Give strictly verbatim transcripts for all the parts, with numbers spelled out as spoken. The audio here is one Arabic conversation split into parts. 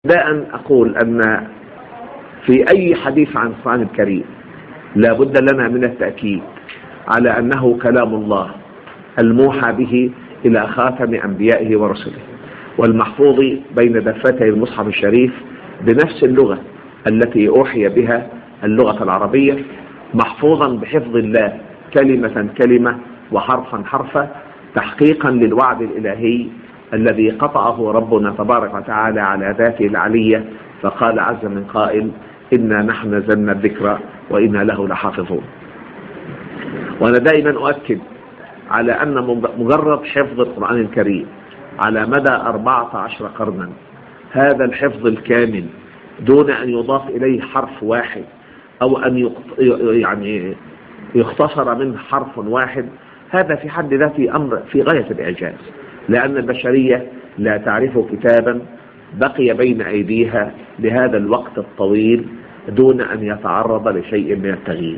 لا أن أقول أن في أي حديث عن القرآن الكريم لا بد لنا من التأكيد على أنه كلام الله الموحى به إلى خاتم أنبيائه ورسله، والمحفوظ بين دفتي المصحف الشريف بنفس اللغة التي أوحي بها، اللغة العربية، محفوظا بحفظ الله كلمة كلمة وحرفا حرفا، تحقيقا للوعد الإلهي الذي قطعه ربنا تبارك وتعالى على ذاته العلية، فقال عز من قائل: إنا نحن نزلنا الذكر وإنا له لحافظون. وأنا دائما أؤكد على أن مجرد حفظ القرآن الكريم على مدى أربعة عشر قرنا، هذا الحفظ الكامل دون أن يضاف إليه حرف واحد أو أن يعني يختصر منه حرف واحد، هذا في حد ذاته أمر في غاية الإعجاز، لأن البشرية لا تعرف كتابا بقي بين أيديها لهذا الوقت الطويل دون أن يتعرض لشيء من التغيير.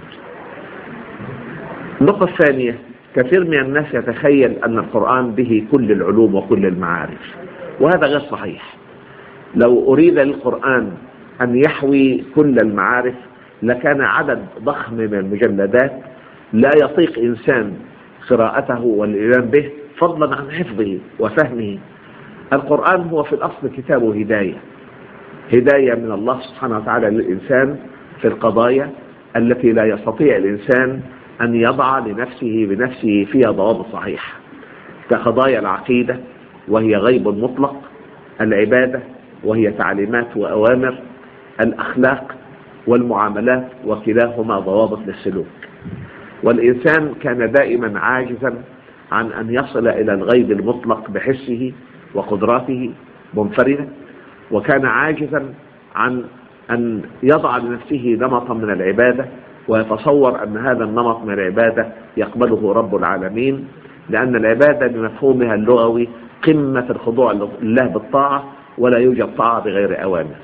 النقطة الثانية: كثير من الناس يتخيل أن القرآن به كل العلوم وكل المعارف، وهذا غير صحيح. لو أريد للقرآن أن يحوي كل المعارف لكان عدد ضخم من المجلدات لا يطيق إنسان قراءته والإيمان به، فضلا عن حفظه وفهمه. القرآن هو في الأصل كتاب هداية، هداية من الله سبحانه وتعالى للإنسان في القضايا التي لا يستطيع الإنسان أن يضع لنفسه بنفسه فيها ضوابط صحيحة، كقضايا العقيدة وهي غيب مطلق، العبادة وهي تعليمات وأوامر، الأخلاق والمعاملات وكلاهما ضوابط للسلوك. والإنسان كان دائما عاجزا عن أن يصل إلى الغيب المطلق بحسه وقدراته منفردة، وكان عاجزا عن أن يضع لنفسه نمطا من العبادة ويتصور أن هذا النمط من العبادة يقبله رب العالمين، لأن العبادة بمفهومها اللغوي قمة الخضوع لله بالطاعة، ولا يوجد طاعة بغير أوامر.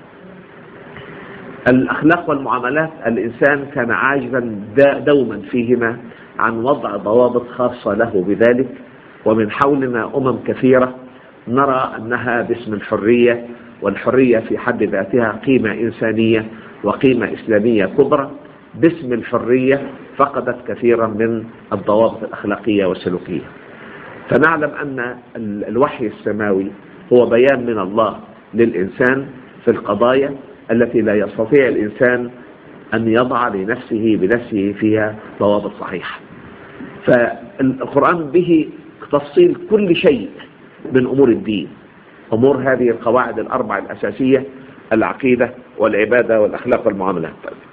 الأخلاق والمعاملات الإنسان كان عاجزا دوما فيهما عن وضع ضوابط خاصة له بذلك، ومن حولنا أمم كثيرة نرى أنها باسم الحرية، والحرية في حد ذاتها قيمة إنسانية وقيمة إسلامية كبرى، باسم الحرية فقدت كثيرا من الضوابط الأخلاقية والسلوكية. فنعلم أن الوحي السماوي هو بيان من الله للإنسان في القضايا التي لا يستطيع الإنسان أن يضع لنفسه بنفسه فيها ضوابط صحيحة. فالقرآن به تفصيل كل شيء من أمور الدين، أمور هذه القواعد الأربع الأساسية: العقيدة والعبادة والأخلاق والمعاملات،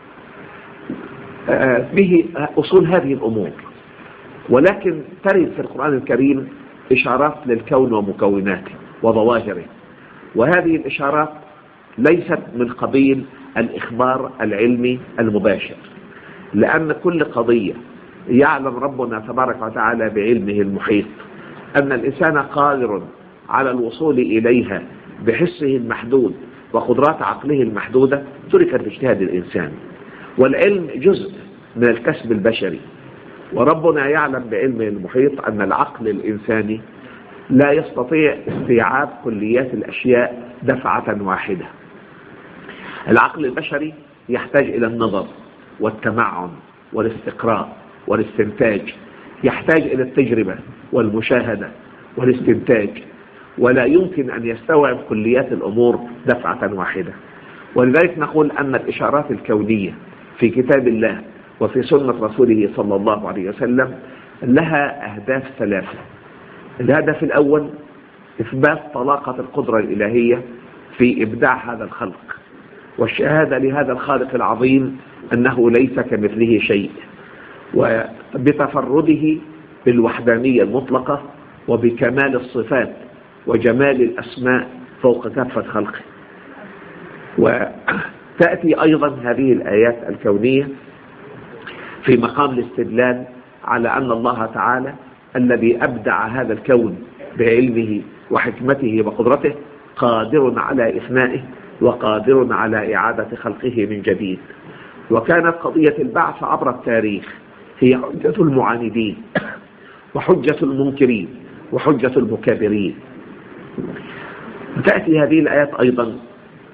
به أصول هذه الأمور. ولكن ترد في القرآن الكريم إشارات للكون ومكوناته وظواهره، وهذه الإشارات ليست من قبيل الإخبار العلمي المباشر، لأن كل قضية يعلم ربنا تبارك وتعالى بعلمه المحيط أن الإنسان قادر على الوصول إليها بحسه المحدود وقدرات عقله المحدودة، تركت باجتهاد الإنسان. والعلم جزء من الكسب البشري، وربنا يعلم بعلمه المحيط أن العقل الإنساني لا يستطيع استيعاب كليات الأشياء دفعة واحدة. العقل البشري يحتاج إلى النظر والتمعن والاستقراء والاستنتاج، يحتاج إلى التجربة والمشاهدة والاستنتاج، ولا يمكن أن يستوعب كليات الأمور دفعة واحدة. ولذلك نقول أن الإشارات الكونية في كتاب الله وفي سنة رسوله صلى الله عليه وسلم لها أهداف ثلاثة. الهدف الأول إثبات طلاقة القدرة الإلهية في إبداع هذا الخلق، والشهادة لهذا الخالق العظيم أنه ليس كمثله شيء، وبتفرده بالوحدانية المطلقة وبكمال الصفات وجمال الأسماء فوق كافة خلقه. وتأتي أيضا هذه الآيات الكونية في مقام الاستدلال على أن الله تعالى الذي أبدع هذا الكون بعلمه وحكمته وقدرته قادر على إفنائه وقادر على إعادة خلقه من جديد. وكانت قضية البعث عبر التاريخ هي حجة المعاندين وحجة المنكرين وحجة المكابرين. تأتي هذه الآيات أيضا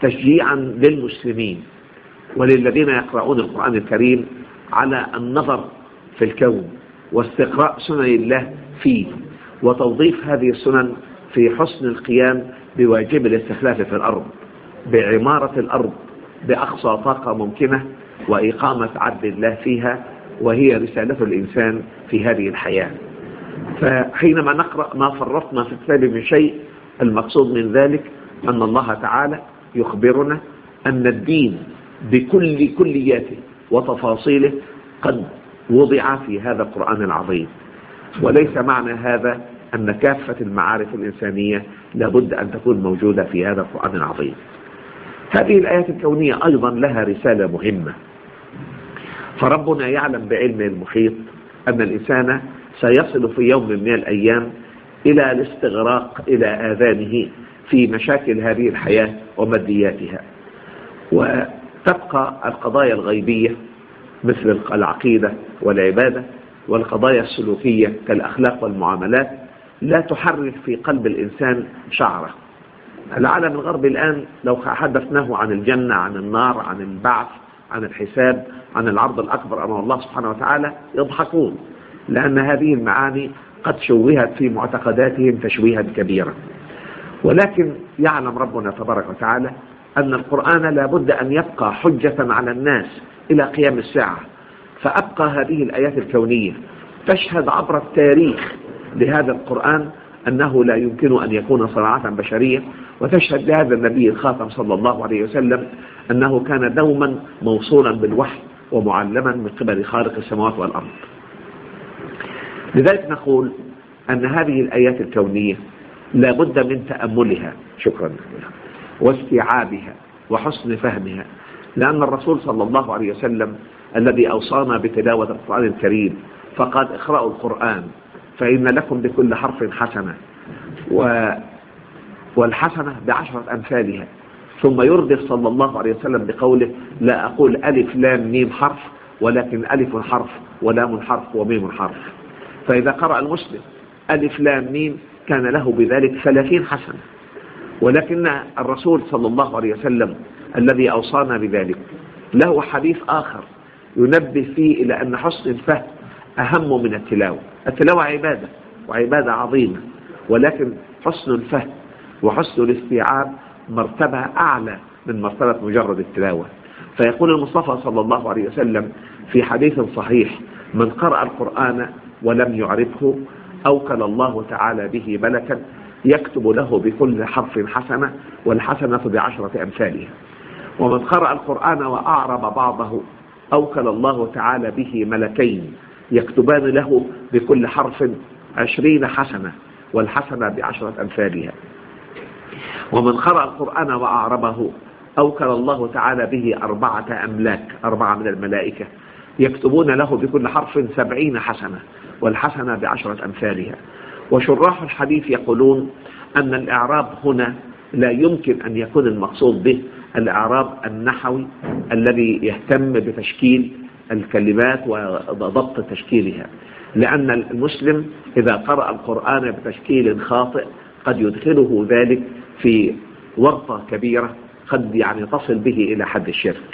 تشجيعا للمسلمين وللذين يقرؤون القرآن الكريم على النظر في الكون واستقراء سنن الله فيه، وتوظيف هذه السنن في حسن القيام بواجب الاستخلاف في الأرض، بعمارة الأرض بأقصى طاقة ممكنة، وإقامة عدل الله فيها، وهي رسالة الإنسان في هذه الحياة. فحينما نقرأ ما فرطنا في الكتاب من شيء، المقصود من ذلك أن الله تعالى يخبرنا أن الدين بكل كلياته وتفاصيله قد وضع في هذا القرآن العظيم، وليس معنى هذا أن كافة المعارف الإنسانية لابد أن تكون موجودة في هذا القرآن العظيم. هذه الآيات الكونية أيضا لها رسالة مهمة، فربنا يعلم بعلمه المحيط أن الإنسان سيصل في يوم من الأيام إلى الاستغراق إلى آذانه في مشاكل هذه الحياة ومادياتها، وتبقى القضايا الغيبية مثل العقيدة والعبادة والقضايا السلوكية كالأخلاق والمعاملات لا تحرك في قلب الإنسان شعره. العالم الغربي الآن لو حدثناه عن الجنة، عن النار، عن البعث، عن الحساب، عن العرض الأكبر أمام الله سبحانه وتعالى يضحكون، لأن هذه المعاني قد شوهت في معتقداتهم تشويها كبيرا. ولكن يعلم ربنا تبارك وتعالى أن القرآن لا بد أن يبقى حجة على الناس إلى قيام الساعة، فأبقى هذه الآيات الكونية تشهد عبر التاريخ لهذا القرآن أنه لا يمكن أن يكون صناعة بشرية، وتشهد لهذا النبي الخاتم صلى الله عليه وسلم أنه كان دوما موصولا بالوحي ومعلما من قبل خالق السماوات والأرض. لذلك نقول أن هذه الآيات الكونية لا بد من تأملها شكرا واستيعابها وحسن فهمها، لأن الرسول صلى الله عليه وسلم الذي أوصانا بتلاوة القرآن الكريم فقد اقرأوا القرآن فإن لكم بكل حرف حسنة والحسنة بعشرة أمثالها، ثم يردف صلى الله عليه وسلم بقوله لا أقول ألف لام ميم حرف ولكن ألف حرف ولام حرف وميم حرف. فإذا قرأ المسلم ألف لام ميم كان له بذلك ثلاثين حسنة، ولكن الرسول صلى الله عليه وسلم الذي أوصانا بذلك له حديث آخر ينبه فيه إلى أن حسن الفهم أهم من التلاوة. التلاوة عبادة وعبادة عظيمة، ولكن حسن الفهم وحسن الاستيعاب مرتبة أعلى من مرتبة مجرد التلاوة. فيقول المصطفى صلى الله عليه وسلم في حديث صحيح من قرأ القرآن ولم يعرفه أوكل الله تعالى به ملكا يكتب له بكل حرف حسنة والحسنة بعشرة أمثالها، ومن قرأ القرآن وأعرب بعضه أوكل الله تعالى به ملكين يكتبان له بكل حرف عشرين حسنة والحسنة بعشرة أمثالها، ومن قرأ القرآن وأعربه أوكل الله تعالى به أربعة أملاك أربعة من الملائكة يكتبون له بكل حرف سبعين حسنة والحسنة بعشرة أمثالها. وشراح الحديث يقولون أن الإعراب هنا لا يمكن أن يكون المقصود به الإعراب النحوي الذي يهتم بتشكيل الكلمات وضبط تشكيلها، لأن المسلم إذا قرأ القرآن بتشكيل خاطئ قد يدخله ذلك في ورطة كبيرة قد يعني تصل به إلى حد الشرك.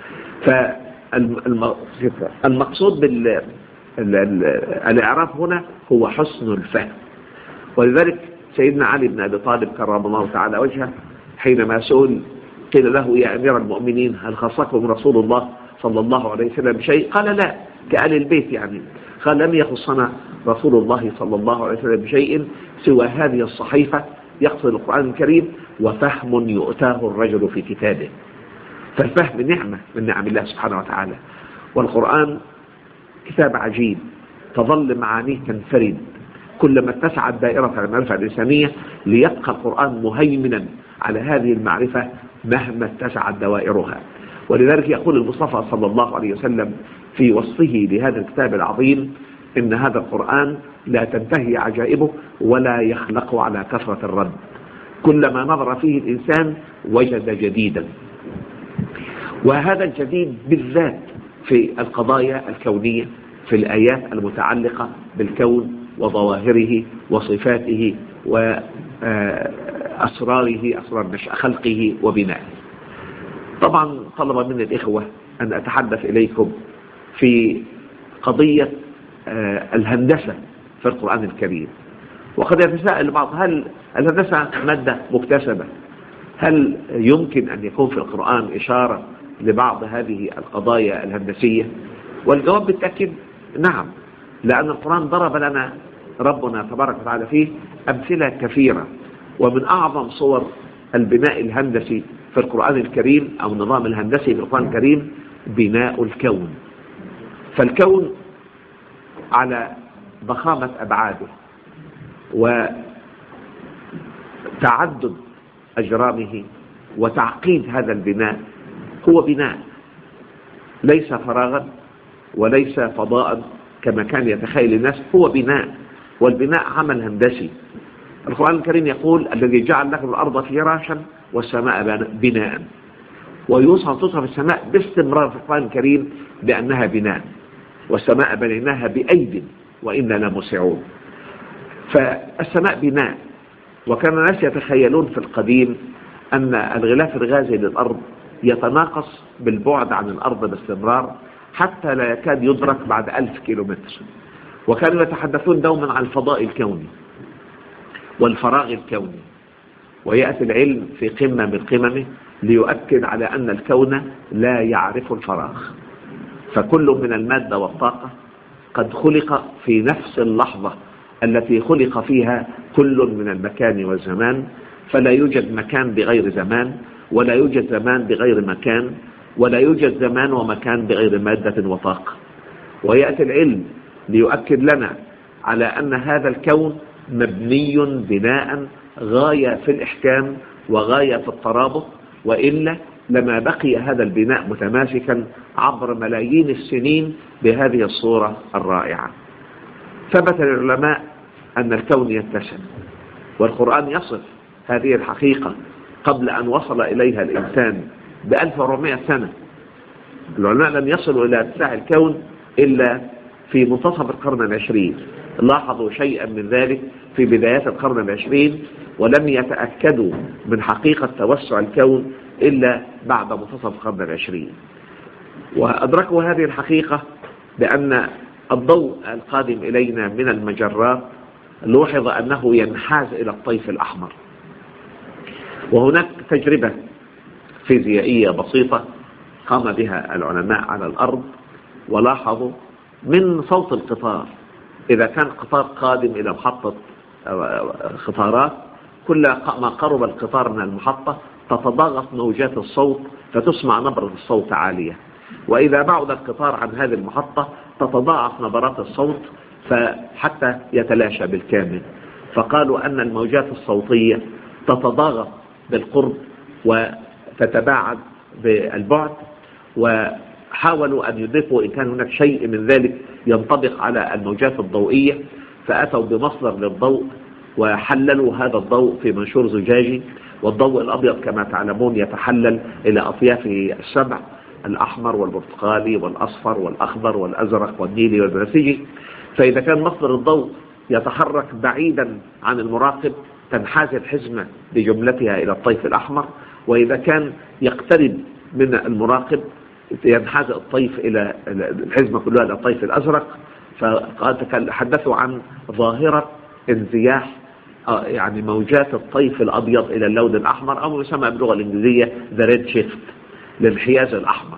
فالمقصود بالإعراب هنا هو حسن الفهم. ولذلك سيدنا علي بن أبي طالب كرم الله تعالى وجهه حينما سئل قيل له يا أمير المؤمنين هل خصكم رسول الله صلى الله عليه وسلم بشيء؟ قال لا، كآل البيت يعني. قال لم يخصنا رسول الله صلى الله عليه وسلم بشيء سوى هذه الصحيفة يقصد القرآن الكريم وفهم يؤتاه الرجل في كتابه. فالفهم نعمة من نعم الله سبحانه وتعالى، والقرآن كتاب عجيب تظل معانيه تنفرد كلما اتسعت دائرة المعرفة الإنسانية ليبقى القرآن مهيمنا على هذه المعرفة مهما اتسعت دوائرها. ولذلك يقول المصطفى صلى الله عليه وسلم في وصفه لهذا الكتاب العظيم إن هذا القرآن لا تنتهي عجائبه ولا يخلق على كثرة الرد، كلما نظر فيه الإنسان وجد جديدا. وهذا الجديد بالذات في القضايا الكونية في الآيات المتعلقة بالكون وظواهره وصفاته وأسراره أسرار خلقه وبنائه. طبعا طلب مني الإخوة أن أتحدث إليكم في قضية الهندسة في القرآن الكريم. وقد يتساءل البعض: هل الهندسة مادة مكتسبة؟ هل يمكن أن يكون في القرآن إشارة لبعض هذه القضايا الهندسية؟ والجواب بالتأكيد نعم، لأن القرآن ضرب لنا ربنا تبارك وتعالى فيه أمثلة كثيرة. ومن أعظم صور البناء الهندسي في القرآن الكريم أو النظام الهندسي في القرآن الكريم بناء الكون. فالكون على ضخامة أبعاده وتعدد أجرامه وتعقيد هذا البناء هو بناء ليس فراغا وليس فضاء كما كان يتخيل الناس، هو بناء، والبناء عمل هندسي. القرآن الكريم يقول: الذي جعل لكم الأرض فراشا والسماء بناء. ويوصف توصف السماء باستمرار في القرآن الكريم بأنها بناء، والسماء بنيناها بأيد وإنا لموسعون. فالسماء بناء. وكان الناس يتخيلون في القديم أن الغلاف الغازي للأرض يتناقص بالبعد عن الأرض باستمرار حتى لا يكاد يدرك بعد ألف كيلومتر. وكانوا يتحدثون دوما عن الفضاء الكوني والفراغ الكوني. ويأتي العلم في قمة من قممه ليؤكد على أن الكون لا يعرف الفراغ، فكل من المادة والطاقة قد خلق في نفس اللحظة التي خلق فيها كل من المكان والزمان، فلا يوجد مكان بغير زمان، ولا يوجد زمان بغير مكان، ولا يوجد زمان ومكان بغير مادة وطاقة. ويأتي العلم ليؤكد لنا على أن هذا الكون مبني بناء غاية في الإحكام وغاية في الترابط، وإلا لما بقي هذا البناء متماسكا عبر ملايين السنين بهذه الصورة الرائعة. ثبت للعلماء أن الكون يتسع، والقرآن يصف هذه الحقيقة قبل أن وصل إليها الإنسان بألف وأربعمائة سنة. العلماء لم يصلوا إلى اتساع الكون إلا في منتصف القرن العشرين، لاحظوا شيئا من ذلك في بدايات القرن العشرين، ولم يتأكدوا من حقيقة توسع الكون إلا بعد منتصف القرن العشرين. وأدركوا هذه الحقيقة بأن الضوء القادم إلينا من المجرات لوحظ أنه ينحاز إلى الطيف الأحمر. وهناك تجربة فيزيائية بسيطة قام بها العلماء على الأرض، ولاحظوا من صوت القطار، إذا كان قطار قادم إلى محطة خطارات، كل ما قرب القطار من المحطة تتضاغط موجات الصوت فتسمع نبرة الصوت عالية، وإذا بعد القطار عن هذه المحطة تتضاعف نبرات الصوت فحتى يتلاشى بالكامل. فقالوا أن الموجات الصوتية تتضاغط بالقرب وتتباعد بالبعد، وحاولوا أن يضيفوا إن كان هناك شيء من ذلك ينطبق على الموجات الضوئية، فأتوا بمصدر للضوء وحللوا هذا الضوء في منشور زجاجي. والضوء الأبيض كما تعلمون يتحلل إلى أطيافه السبع: الأحمر والبرتقالي والأصفر والأخضر والأزرق والنيلي والبنفسجي. فإذا كان مصدر الضوء يتحرك بعيدا عن المراقب تنحاز الحزمة بجملتها إلى الطيف الأحمر، وإذا كان يقترب من المراقب ينحاز الطيف إلى الحزمة كلها إلى الطيف الأزرق. فحدثوا عن ظاهرة انزياح يعني موجات الطيف الأبيض إلى اللون الأحمر، أو يسمى باللغة الإنجليزية the red shift، للانحياز الأحمر.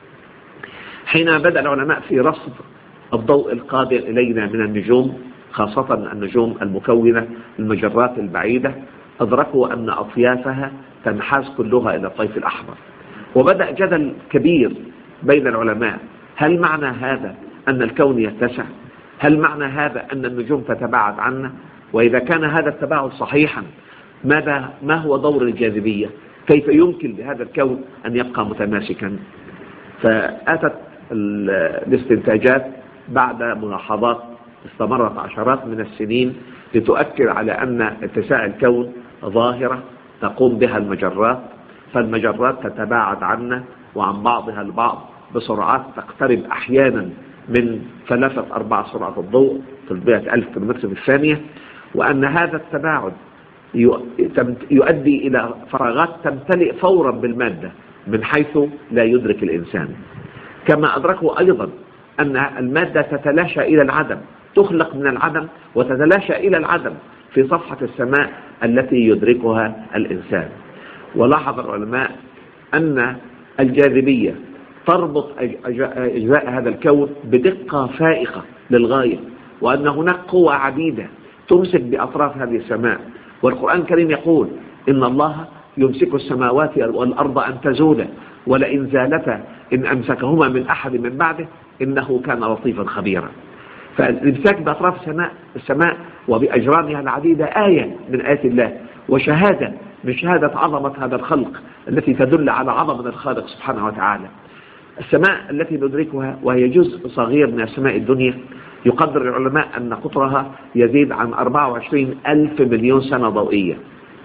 حين بدأ العلماء في رصد الضوء القادم إلينا من النجوم، خاصة النجوم المكونة المجرات البعيدة، أدركوا أن أطيافها تنحاز كلها إلى الطيف الأحمر. وبدأ جدل كبير بين العلماء: هل معنى هذا أن الكون يتسع؟ هل معنى هذا أن النجوم تتباعد عنا؟ وإذا كان هذا التباعد صحيحا، ماذا ما هو دور الجاذبية؟ كيف يمكن لهذا الكون أن يبقى متماسكا؟ فأتت الاستنتاجات بعد ملاحظات استمرت عشرات من السنين لتؤكد على أن اتساع الكون ظاهرة تقوم بها المجرات، فالمجرات تتباعد عنا وعن بعضها البعض بسرعات تقترب أحيانا من ثلاثة أرباع سرعة الضوء ثلاثمائة ألف كيلومتر في الثانية، وأن هذا التباعد يؤدي إلى فراغات تمتلئ فورا بالمادة، من حيث لا يدرك الإنسان. كما أدركوا أيضا أن المادة تتلاشى إلى العدم، تخلق من العدم وتتلاشى إلى العدم في صفحة السماء التي يدركها الإنسان. ولاحظ العلماء أن الجاذبية تربط أجزاء هذا الكون بدقة فائقة للغاية، وأن هناك قوى عديدة تمسك بأطراف هذه السماء. والقرآن الكريم يقول إن الله يمسك السماوات والأرض أن تزولا ولئن زالتا إن أمسكهما من أحد من بعده إنه كان لطيفا خبيرا. فالإمساك بأطراف السماء, السماء وبأجرامها العديدة آية من آيات الله، وشهادة من شهادة عظمة هذا الخلق التي تدل على عظمة الخالق سبحانه وتعالى. السماء التي ندركها وهي جزء صغير من السماء الدنيا، يقدر العلماء أن قطرها يزيد عن أربعة وعشرين ألف مليون سنة ضوئية،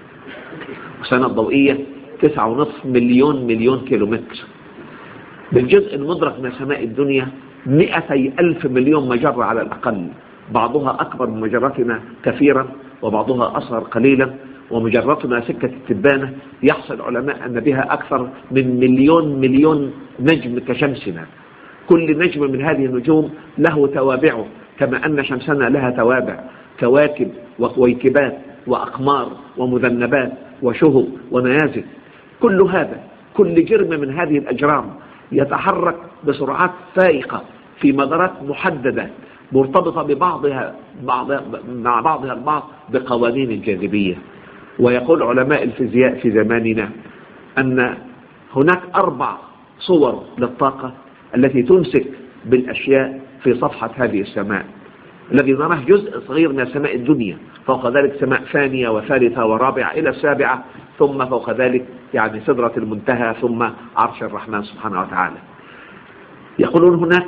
سنة ضوئية تسعة ونصف مليون مليون كيلومتر. بالجزء المدرك من السماء الدنيا مئتي ألف مليون مجرة على الأقل، بعضها أكبر من مجرتنا كثيرا وبعضها أصغر قليلا. ومجرتنا سكة التبانة يحصل علماء أن بها أكثر من مليون مليون نجم كشمسنا. كل نجم من هذه النجوم له توابعه، كما أن شمسنا لها توابع، كواكب وكويكبات وأقمار ومذنبات وشهب ونيازك. كل هذا، كل جرم من هذه الأجرام يتحرك بسرعات فائقة في مدارات محددة مرتبطة ببعضها بعض مع بعضها البعض بقوانين الجاذبية. ويقول علماء الفيزياء في زماننا أن هناك أربع صور للطاقة التي تمسك بالأشياء في صفحة هذه السماء. الذي نراه جزء صغير من سماء الدنيا، فوق ذلك سماء ثانية وثالثة ورابعة إلى السابعة، ثم فوق ذلك يعني سدرة المنتهى، ثم عرش الرحمن سبحانه وتعالى. يقولون هناك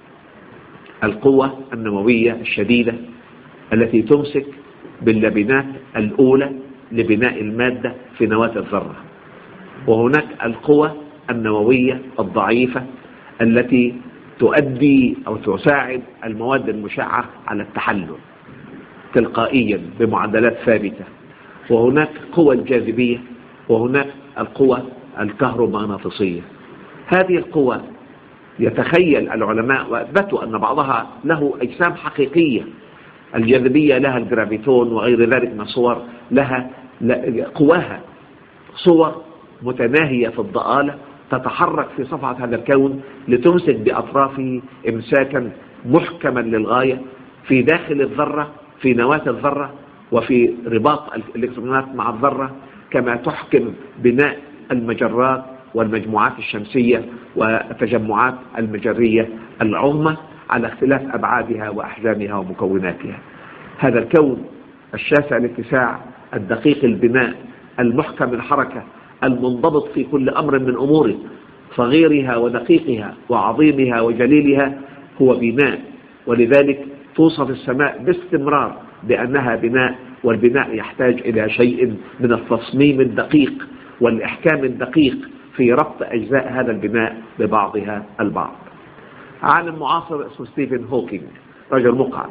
القوة النووية الشديدة التي تمسك باللبنات الأولى لبناء المادة في نواة الذرة، وهناك القوة النووية الضعيفة التي تؤدي أو تساعد المواد المشعة على التحلل تلقائيا بمعدلات ثابتة، وهناك قوة الجاذبية، وهناك القوة الكهرومغناطيسية. هذه القوة يتخيل العلماء وأثبتوا أن بعضها له أجسام حقيقية. الجاذبية لها الجرافيتون وغير ذلك من الصور، لها قواها صور متناهية في الضآلة تتحرك في صفحة هذا الكون لتمسك بأطرافه إمساكا محكما للغاية في داخل الذرة، في نواة الذرة، وفي رباط الإلكترونات مع الذرة، كما تحكم بناء المجرات والمجموعات الشمسية والتجمعات المجرية العظمى على اختلاف أبعادها وأحجامها ومكوناتها. هذا الكون الشاسع الاتساع الدقيق البناء المحكم الحركة المنضبط في كل أمر من أموره، صغيرها ودقيقها وعظيمها وجليلها، هو بناء. ولذلك توصف السماء باستمرار بأنها بناء، والبناء يحتاج إلى شيء من التصميم الدقيق والإحكام الدقيق في ربط أجزاء هذا البناء ببعضها البعض. عالم معاصر اسمه ستيفن هوكينج، رجل مقعد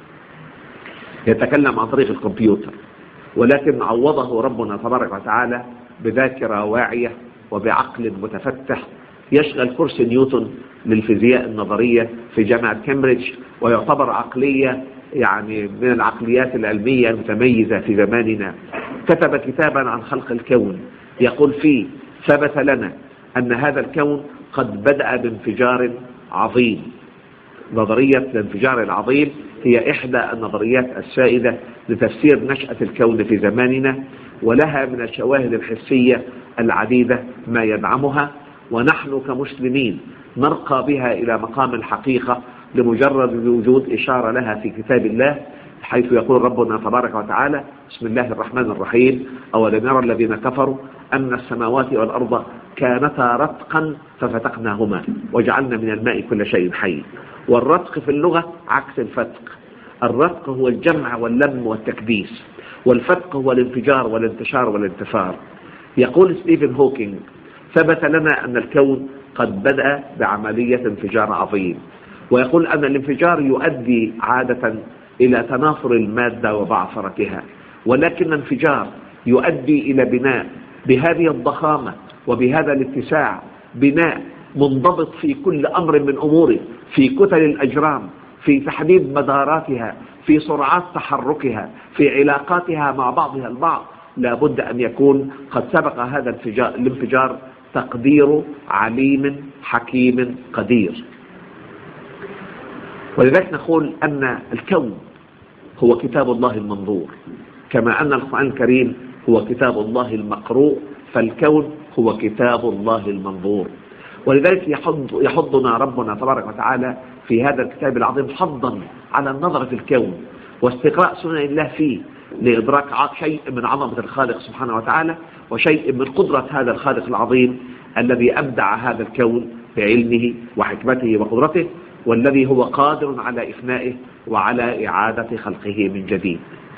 يتكلم عن طريق الكمبيوتر، ولكن عوضه ربنا تبارك وتعالى بذاكرة واعية وبعقل متفتح يشغل كرسي نيوتن للفيزياء النظرية في جامعة كامبريدج، ويعتبر عقلية يعني من العقليات العلمية المتميزة في زماننا. كتب كتابا عن خلق الكون يقول فيه: ثبت لنا أن هذا الكون قد بدأ بانفجار عظيم. نظرية الانفجار العظيم هي إحدى النظريات السائدة لتفسير نشأة الكون في زماننا، ولها من الشواهد الحسية العديدة ما يدعمها، ونحن كمسلمين نرقى بها إلى مقام الحقيقة لمجرد وجود إشارة لها في كتاب الله، حيث يقول ربنا تبارك وتعالى: بسم الله الرحمن الرحيم، أولم يرى الذين كفروا أن السماوات والأرض كانتا رتقا ففتقناهما وجعلنا من الماء كل شيء حي. والرتق في اللغة عكس الفتق. الرتق هو الجمع واللم والتكديس، والفتق هو الانفجار والانتشار والانتفار. يقول ستيفن هوكينج: ثبت لنا أن الكون قد بدأ بعملية انفجار عظيم، ويقول أن الانفجار يؤدي عادة إلى تناثر المادة وبعثرتها، ولكن الانفجار يؤدي إلى بناء بهذه الضخامة وبهذا الاتساع بناء منضبط في كل أمر من أموره، في كتل الأجرام، في تحديد مداراتها، في سرعات تحركها، في علاقاتها مع بعضها البعض، لا بد أن يكون قد سبق هذا الانفجار تقدير عليم حكيم قدير. ولذلك نقول أن الكون هو كتاب الله المنظور، كما أن القرآن الكريم هو كتاب الله المقروء، فالكون هو كتاب الله المنظور. ولذلك يحض يحضنا ربنا تبارك وتعالى في هذا الكتاب العظيم حضا على النظر في الكون واستقراء سنن الله فيه، لإدراك شيء من عظمة الخالق سبحانه وتعالى وشيء من قدرة هذا الخالق العظيم الذي أبدع هذا الكون بعلمه وحكمته وقدرته، والذي هو قادر على إفنائه وعلى إعادة خلقه من جديد.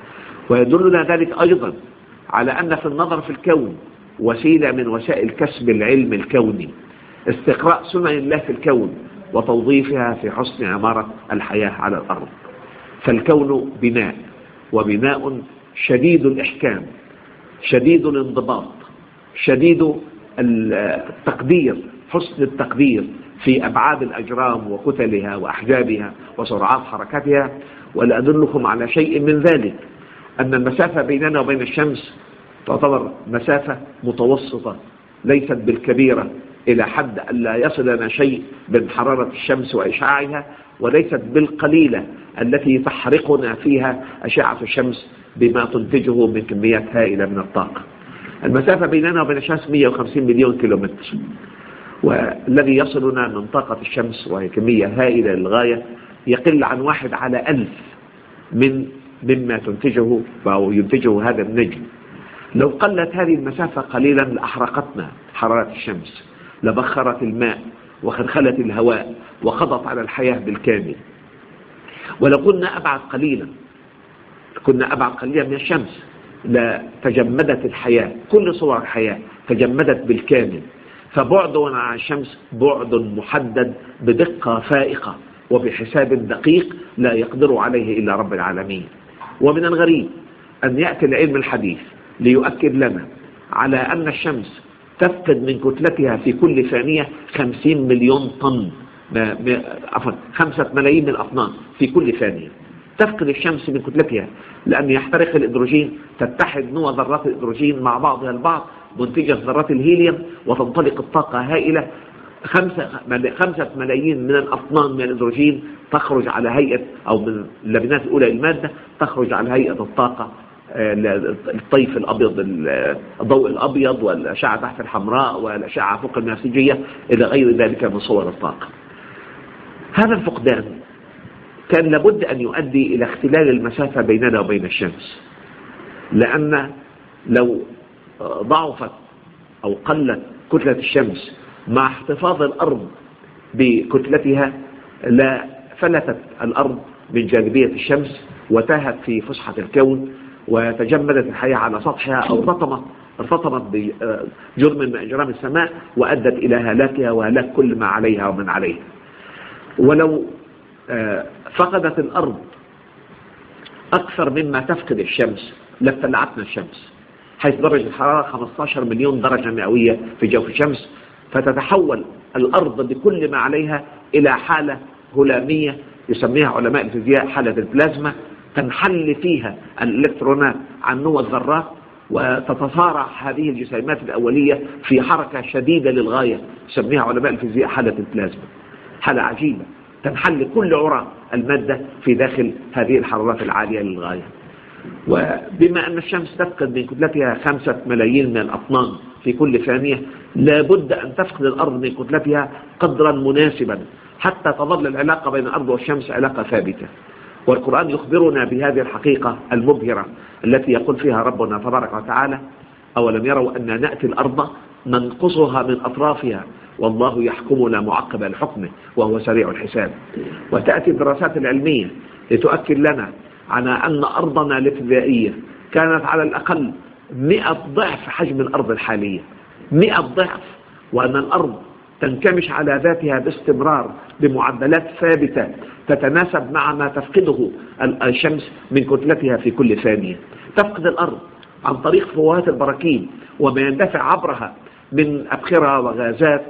ويدلنا ذلك أيضا على أن في النظر في الكون وسيلة من وسائل كسب العلم الكوني، استقراء سنن الله في الكون وتوظيفها في حسن عمارة الحياة على الأرض. فالكون بناء، وبناء شديد الإحكام، شديد الانضباط، شديد التقدير، حسن التقدير في أبعاد الأجرام وكتلها وأحجابها وسرعات حركتها. ولأدلكم على شيء من ذلك أن المسافة بيننا وبين الشمس تعتبر مسافة متوسطة، ليست بالكبيرة إلى حد أن لا يصل لنا شيء من حرارة الشمس وإشعاعها، وليست بالقليلة التي تحرقنا فيها أشعة الشمس بما تنتجه من كميات هائلة من الطاقة. المسافة بيننا وبين الشمس مئة وخمسين مليون كيلومتر، والذي يصلنا من طاقة الشمس وهي كمية هائلة للغاية يقل عن واحد على ألف من مما تنتجه أو ينتجه هذا النجم. لو قلت هذه المسافة قليلا لأحرقتنا حرارة الشمس، لبخرت الماء وخلخلت الهواء وقضت على الحياة بالكامل. ولو كنا أبعد قليلا كنا أبعد قليلا من الشمس لتجمدت الحياة، كل صور الحياة تجمدت بالكامل. فبعدنا عن الشمس بعد محدد بدقة فائقة وبحساب دقيق لا يقدر عليه إلا رب العالمين. ومن الغريب أن يأتي العلم الحديث ليؤكد لنا على أن الشمس تفقد من كتلتها في كل ثانية خمسين مليون طن، عفوا خمسة ملايين من الأطنان في كل ثانية تفقد الشمس من كتلتها، لأن يحترق الإدروجين، تتحد نوى ذرات الإدروجين مع بعضها البعض منتجة ذرات الهيليوم وتنطلق الطاقة هائلة. خمسة, خمسة ملايين من الأطنان من الإدروجين تخرج على هيئة، أو من اللبنات الأولى المادة تخرج على هيئة الطاقة، الطيف الأبيض، الضوء الأبيض والأشعة تحت الحمراء والأشعة فوق البنفسجية إلى غير ذلك من صور الطاقة. هذا الفقدان كان لابد أن يؤدي إلى اختلال المسافة بيننا وبين الشمس، لأن لو ضعفت أو قلت كتلة الشمس مع احتفاظ الأرض بكتلتها لا فلتت الأرض من جاذبية الشمس وتاهت في فسحة الكون وتجمدت الحياة على سطحها، أو ارتطمت ارتطمت بجرم من أجرام السماء وأدت إلى هلاكها وهلاك كل ما عليها ومن عليها. ولو فقدت الأرض أكثر مما تفقد الشمس لابتلعتنا الشمس، حيث درجة الحرارة خمسة عشر مليون درجة مئوية في جوف الشمس، فتتحول الأرض بكل ما عليها إلى حالة هلامية يسميها علماء الفيزياء حالة البلازما، تنحل فيها الإلكترونات عن نوى الذرات وتتصارع هذه الجسيمات الأولية في حركة شديدة للغاية يسميها علماء الفيزياء حالة البلازما. حالة عجيبة تنحل كل عرى المادة في داخل هذه الحرارات العالية للغاية. وبما أن الشمس تفقد من كتلتها خمسة ملايين من الأطنان في كل ثانية، لابد أن تفقد الأرض من كتلتها قدرا مناسبا حتى تظل العلاقة بين الأرض والشمس علاقة ثابتة. والقرآن يخبرنا بهذه الحقيقة المبهرة التي يقول فيها ربنا تبارك وتعالى: أولم يروا أن نأتي الأرض ننقصها من أطرافها والله يحكم لا معقب لحكمه وهو سريع الحساب. وتأتي الدراسات العلمية لتؤكد لنا على أن أرضنا الابتدائية كانت على الأقل مئة ضعف حجم الأرض الحالية، مئة ضعف، وأن الأرض تنكمش على ذاتها باستمرار بمعدلات ثابتة تتناسب مع ما تفقده الشمس من كتلتها في كل ثانية. تفقد الأرض عن طريق فوهات البراكين وما يندفع عبرها من أبخرة وغازات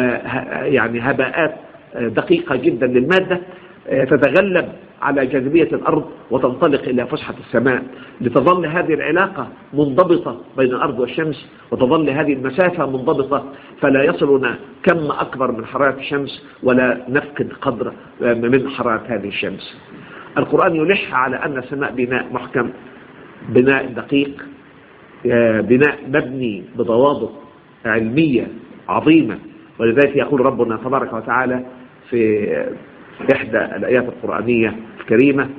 ويعني هباءات دقيقة جدا للمادة تتغلب على جاذبية الأرض وتنطلق إلى فسحة السماء، لتظل هذه العلاقة منضبطة بين الأرض والشمس، وتظل هذه المسافة منضبطة، فلا يصلنا كم أكبر من حرارة الشمس ولا نفقد قدر من حرارة هذه الشمس. القرآن يلح على أن السماء بناء محكم، بناء دقيق، بناء مبني بضوابط علمية عظيمة. ولذلك يقول ربنا تبارك وتعالى في إحدى الآيات القرآنية الكريمة: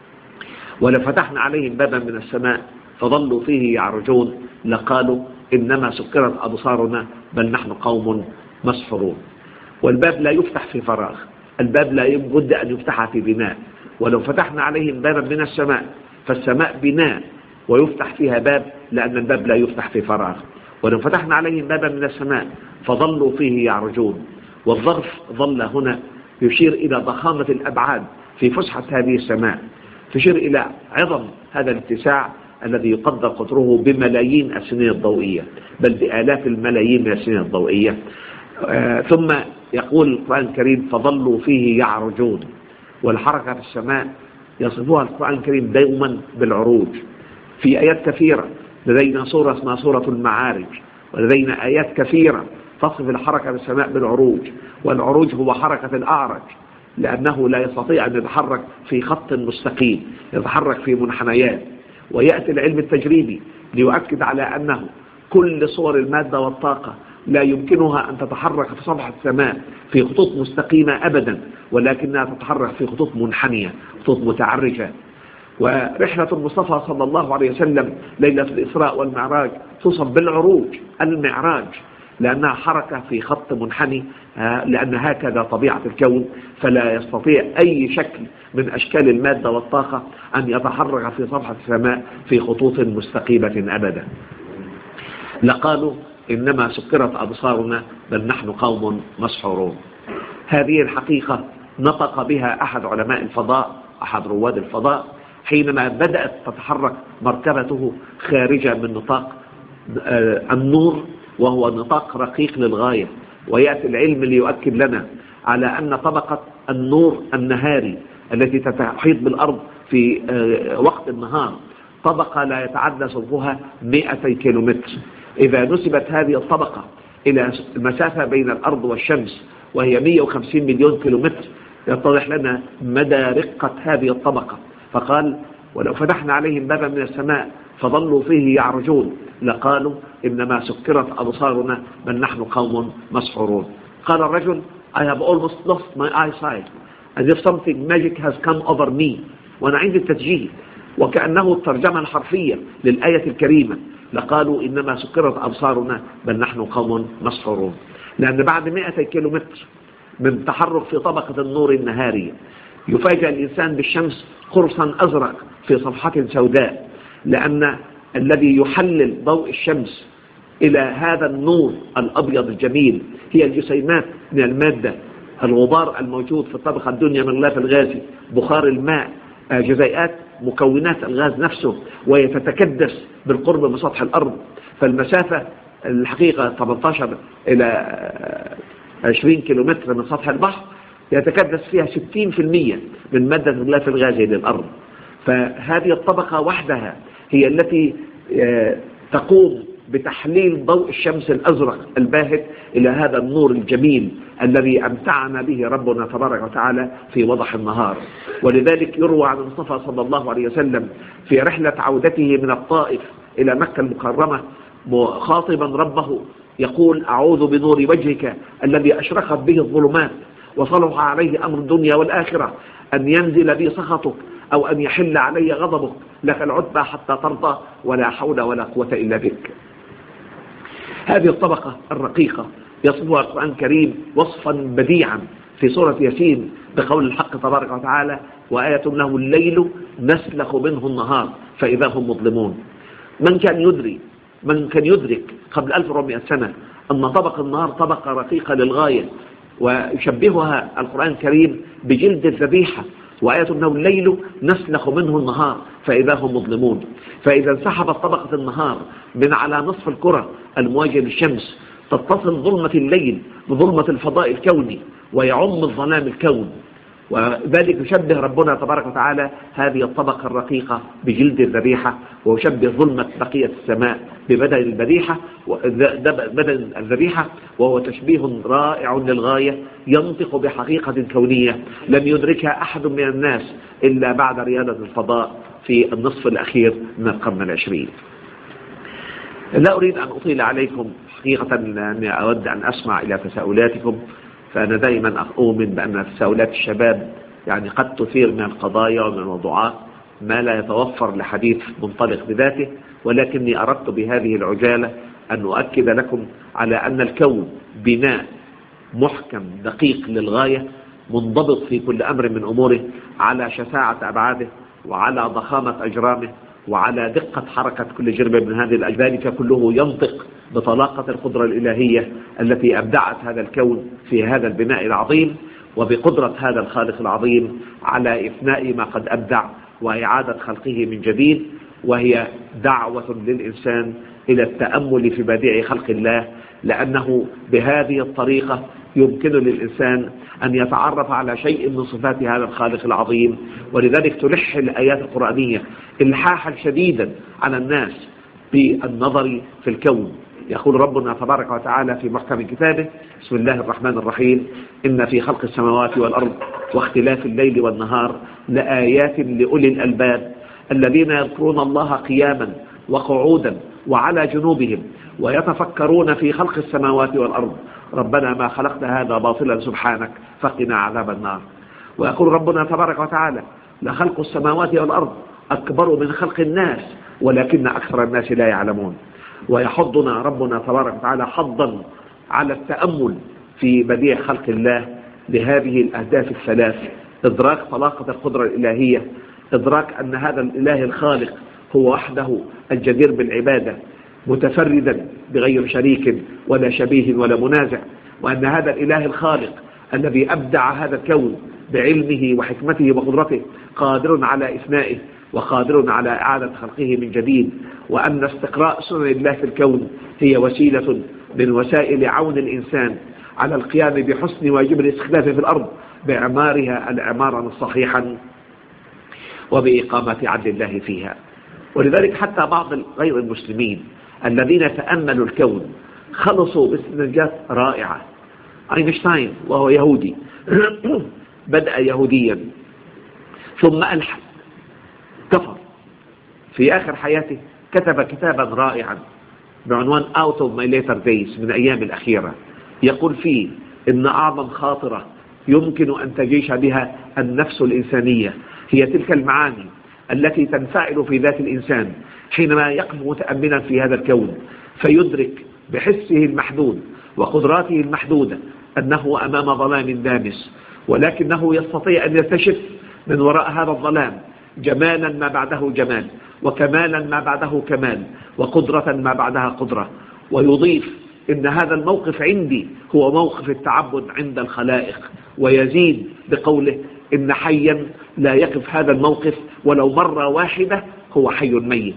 ولو فتحنا عليهم بابا من السماء فظلوا فيه يعرجون لقالوا إنما سكرت أبصارنا بل نحن قوم مسحورون. والباب لا يفتح في فراغ، الباب لا يبد أن يفتح في بناء. ولو فتحنا عليهم بابا من السماء، فالسماء بناء ويفتح فيها باب، لأن الباب لا يفتح في فراغ. ولو فتحنا عليهم بابا من السماء فظلوا فيه يعرجون. والظرف ظل هنا يشير إلى ضخامة الأبعاد في فسحة هذه السماء، تشير إلى عظم هذا الاتساع الذي يقدر قطره بملايين السنين الضوئية، بل بآلاف الملايين من السنين الضوئية. آه ثم يقول القرآن الكريم: فظلوا فيه يعرجون. والحركة في السماء يصفها القرآن الكريم دوما بالعروج. في آيات كثيرة، لدينا سورة اسمها سورة المعارج، ولدينا آيات كثيرة تصف الحركة في السماء بالعروج. والعروج هو حركة الأعرج، لأنه لا يستطيع أن يتحرك في خط مستقيم، يتحرك في منحنيات. ويأتي العلم التجريبي ليؤكد على أنه كل صور المادة والطاقة لا يمكنها أن تتحرك في سطح السماء في خطوط مستقيمة أبدا، ولكنها تتحرك في خطوط منحنية، خطوط متعرجة. ورحلة المصطفى صلى الله عليه وسلم ليلة الإسراء والمعراج توصف بالعروج، المعراج، لأنها حركة في خط منحني، لأن هكذا طبيعة الكون، فلا يستطيع أي شكل من أشكال المادة والطاقة أن يتحرك في سطح السماء في خطوط مستقيمة أبدا. لقالوا إنما سكرت أبصارنا بل نحن قوم مسحورون. هذه الحقيقة نطق بها أحد علماء الفضاء، أحد رواد الفضاء، حينما بدأت تتحرك مركبته خارجة من نطاق النور، وهو نطاق رقيق للغاية. ويأتي العلم ليؤكد لنا على أن طبقة النور النهاري التي تحيط بالأرض في وقت النهار طبقة لا يتعدى سمكها مئتي كيلومتر. إذا نسبت هذه الطبقة إلى المسافة بين الأرض والشمس وهي مئة وخمسين مليون كيلومتر، يتضح لنا مدى رقة هذه الطبقة. فقال: ولو فتحنا عليهم بابا من السماء فظلوا فيه يعرجون لقالوا إنما سكرت أبصارنا بل نحن قوم مسحورون. قال الرجل: I have almost lost my eyesight as if something magic has come over me. وأنا عندي التسجيل، وكأنه الترجمة الحرفية للآية الكريمة: لقالوا إنما سكرت أبصارنا بل نحن قوم مسحورون. لأن بعد مئة كيلومتر من تحرك في طبقة النور النهارية يفاجأ الإنسان بالشمس قرصا أزرق في صفحة سوداء، لأن الذي يحلل ضوء الشمس إلى هذا النور الأبيض الجميل هي الجسيمات من المادة، الغبار الموجود في الطبقة الدنيا من الغلاف الغازي، بخار الماء، جزيئات مكونات الغاز نفسه، ويتتكدس بالقرب من سطح الأرض. فالمسافة الحقيقة ثمانية عشر إلى عشرين كيلومتر من سطح البحر يتكدس فيها ستين بالمئة من مادة الغلاف الغازي للأرض. فهذه الطبقة وحدها هي التي تقوم بتحليل ضوء الشمس الأزرق الباهت إلى هذا النور الجميل الذي أمتعنا به ربنا تبارك وتعالى في وضح النهار. ولذلك يروى عن المصطفى صلى الله عليه وسلم في رحلة عودته من الطائف إلى مكة المكرمة مخاطبا ربه يقول: أعوذ بنور وجهك الذي أشرقت به الظلمات وصلح عليه أمر الدنيا والآخرة أن ينزل بي سخطك أو أن يحل علي غضبك، لك العتبى حتى ترضى ولا حول ولا قوة إلا بك. هذه الطبقة الرقيقة يصفها القرآن الكريم وصفا بديعا في سورة ياسين بقول الحق تبارك وتعالى: وآية له الليل نسلخ منه النهار فإذا هم مظلمون. من كان يدري من كان يدرك قبل ألف وأربعمائة سنة أن طبق النهار طبقة رقيقة للغاية، ويشبهها القرآن الكريم بجلد الذبيحة. وآية له الليل نسلخ منه النهار فإذا هم مظلمون. فإذا انسحبت طبقة النهار من على نصف الكرة المواجه للشمس تتصل ظلمة الليل بظلمة الفضاء الكوني ويعم الظلام الكون. وذلك يشبه ربنا تبارك وتعالى هذه الطبقة الرقيقة بجلد الذبيحة، ويشبه ظلمة بقية السماء ببدن الذبيحة بدن الذبيحة، وهو تشبيه رائع للغاية ينطق بحقيقة كونية لم يدركها أحد من الناس إلا بعد ريادة الفضاء في النصف الأخير من القرن العشرين. لا أريد أن أطيل عليكم حقيقة، لأني أود أن أسمع إلى تساؤلاتكم، فأنا دائما أؤمن بأن تساؤلات الشباب يعني قد تثير من القضايا ومن الموضوعات ما لا يتوفر لحديث منطلق بذاته، ولكني أردت بهذه العجالة أن أؤكد لكم على أن الكون بناء محكم دقيق للغاية، منضبط في كل أمر من أموره، على شساعة أبعاده وعلى ضخامة أجرامه وعلى دقة حركة كل جرم من هذه الأجزاء، كله ينطق بطلاقة القدرة الإلهية التي أبدعت هذا الكون في هذا البناء العظيم، وبقدرة هذا الخالق العظيم على إفناء ما قد أبدع وإعادة خلقه من جديد، وهي دعوة للإنسان إلى التأمل في بديع خلق الله، لأنه بهذه الطريقة يمكن للإنسان أن يتعرف على شيء من صفات هذا الخالق العظيم. ولذلك تلح الآيات القرآنية إلحاحا شديدا على الناس بالنظر في الكون. يقول ربنا تبارك وتعالى في محكم كتابه: بسم الله الرحمن الرحيم، إن في خلق السماوات والأرض واختلاف الليل والنهار لآيات لأولي الألباب الذين يذكرون الله قياما وقعودا وعلى جنوبهم ويتفكرون في خلق السماوات والأرض ربنا ما خلقت هذا باطلا سبحانك فقنا عذاب النار. ويقول ربنا تبارك وتعالى: لخلق السماوات والأرض أكبر من خلق الناس ولكن أكثر الناس لا يعلمون. ويحضنا ربنا تبارك وتعالى حضا على التأمل في بديع خلق الله لهذه الأهداف الثلاث: إدراك طلاقة القدرة الإلهية، إدراك أن هذا الإله الخالق هو وحده الجدير بالعبادة متفردا بغير شريك ولا شبيه ولا منازع، وأن هذا الإله الخالق الذي أبدع هذا الكون بعلمه وحكمته وقدرته قادر على إفنائه وقادر على إعادة خلقه من جديد، وأن استقراء سنن الله في الكون هي وسيلة من وسائل عون الإنسان على القيام بحسن واجب الاستخلاف في الأرض بإعمارها الإعمارا صحيحا وبإقامة عدل الله فيها. ولذلك حتى بعض غير المسلمين الذين تأملوا الكون خلصوا باستنتاجات رائعة. أينشتاين وهو يهودي بدأ يهوديا ثم ألحد كفر، في آخر حياته كتب كتابا رائعا بعنوان Out of my later days، من أيام الأخيرة، يقول فيه إن أعظم خاطرة يمكن أن تجيش بها النفس الإنسانية هي تلك المعاني التي تنفعل في ذات الإنسان حينما يقف متأملا في هذا الكون فيدرك بحسه المحدود وقدراته المحدودة أنه أمام ظلام دامس، ولكنه يستطيع أن يكتشف من وراء هذا الظلام جمالا ما بعده جمال، وكمالا ما بعده كمال، وقدرة ما بعدها قدرة، ويضيف إن هذا الموقف عندي هو موقف التعبد عند الخلائق، ويزيد بقوله إن حيا لا يقف هذا الموقف ولو مرة واحدة هو حي ميت.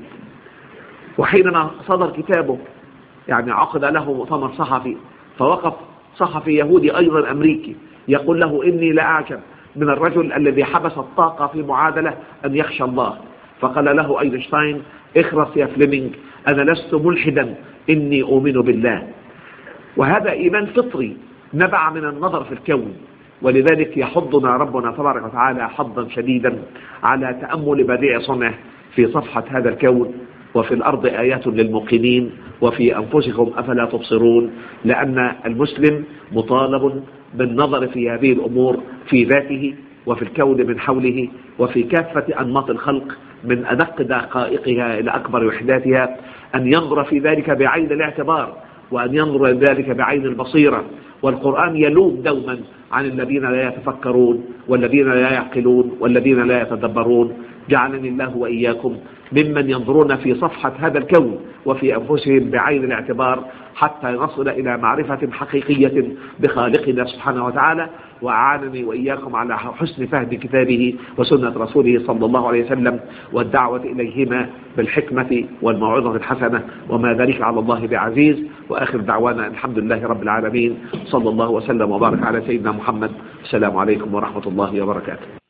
وحينما صدر كتابه يعني عقد له مؤتمر صحفي، فوقف صحفي يهودي أيضا أمريكي يقول له: إني لا أعجب من الرجل الذي حبس الطاقة في معادلة أن يخشى الله. فقال له أينشتاين: اخرس يا فليمنج، أنا لست ملحدا، إني أؤمن بالله. وهذا إيمان فطري نبع من النظر في الكون. ولذلك يحضنا ربنا تبارك وتعالى حضا شديدا على تأمل بديع صنعه في صفحة هذا الكون: وفي الأرض آيات للموقنين وفي أنفسكم أفلا تبصرون. لأن المسلم مطالب بالنظر في هذه الأمور في ذاته وفي الكون من حوله وفي كافة أنماط الخلق من أدق دقائقها إلى أكبر وحداتها، أن ينظر في ذلك بعين الاعتبار وأن ينظر ذلك بعين البصيرة. والقرآن يلوم دوما عن الذين لا يتفكرون والذين لا يعقلون والذين لا يتدبرون. جعلني الله وإياكم ممن ينظرون في صفحة هذا الكون وفي أنفسهم بعين الاعتبار حتى نصل إلى معرفة حقيقية بخالقنا سبحانه وتعالى. وأعانني وإياكم على حسن فهم كتابه وسنة رسوله صلى الله عليه وسلم والدعوة إليهما بالحكمة والموعظة الحسنة، وما ذلك على الله بعزيز. وآخر دعوانا الحمد لله رب العالمين، صلى الله وسلم وبارك على سيدنا محمد. السلام عليكم ورحمة الله وبركاته.